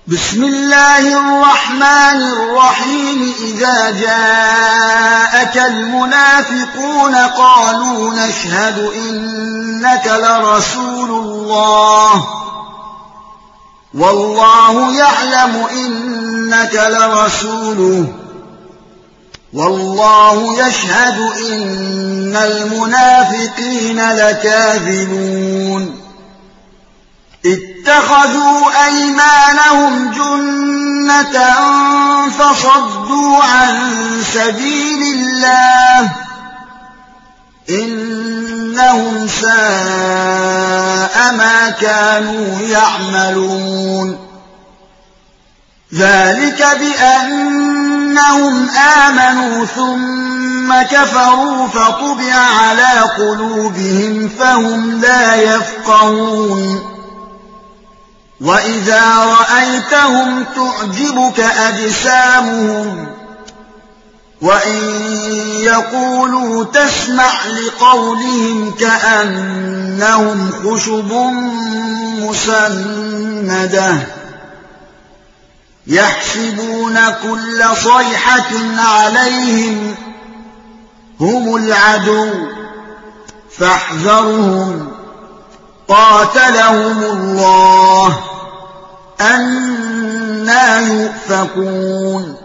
بسم الله الرحمن الرحيم إذا جاءك المنافقون قالوا نشهد إنك لرسول الله والله يعلم إنك لرسوله والله يشهد إن المنافقين لكاذبون اتخذوا أيمانهم جنة فصدوا عن سبيل الله إنهم ساء ما كانوا يعملون ذلك بأنهم آمنوا ثم كفروا فطبع على قلوبهم فهم لا يفقهون وإذا رأيتهم تعجبك أجسامهم وإن يقولوا تسمع لقولهم كأنهم خشب مسندة يحسبون كل صيحة عليهم هم العدو فاحذرهم قاتلهم الله أنى يؤفكون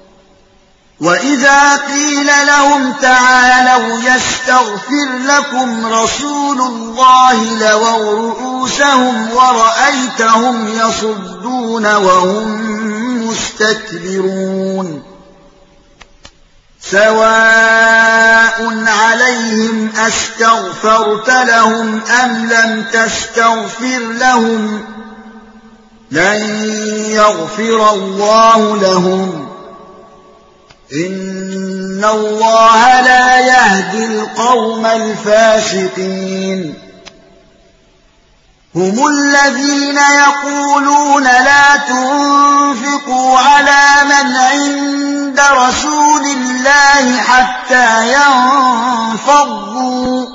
وإذا قيل لهم تعالوا يستغفر لكم رسول الله لووا رؤوسهم ورأيتهم يصدون وهم مستكبرون سواء عليهم أستغفرت لهم أم لم تستغفر لهم لن يغفر الله لهم إن الله لا يهدي القوم الفاسقين هم الذين يقولون لا تنفقوا على من عند رسول الله حتى ينفضوا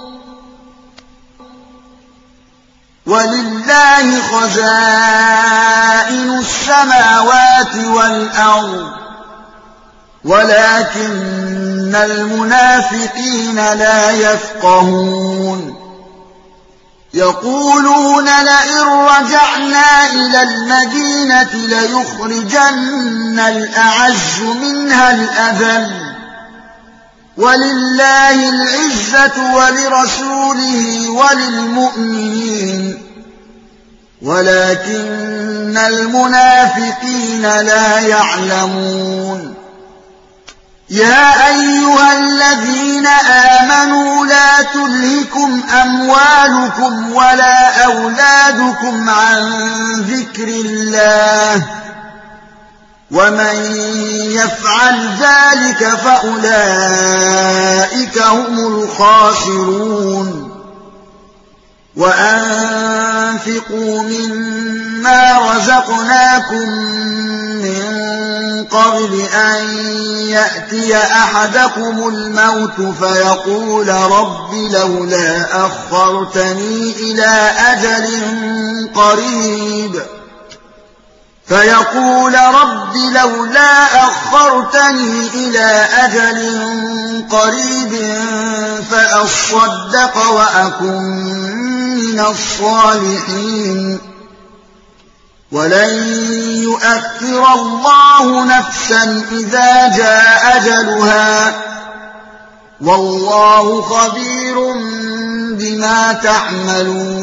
ولله خزائن السماوات والأرض ولكن المنافقين لا يفقهون يقولون لئن رجعنا إلى المدينة ليخرجن الأعز منها الأذل ولله العزة ولرسوله وللمؤمنين ولكن المنافقين لا يعلمون يا أيها الذين آمنوا لا تلهكم أموالكم ولا أولادكم عن ذكر الله ومن يفعل ذلك فأولئك هم الخاسرون وأنفقوا مما رزقناكم من قبل أن يأتي أحدكم الموت فيقول رب لولا أخرتني إلى أجل قريب فأصدق وأكن من الصالحين ولن يؤخر الله نفسا إذا جاء أجلها والله خبير بما تعملون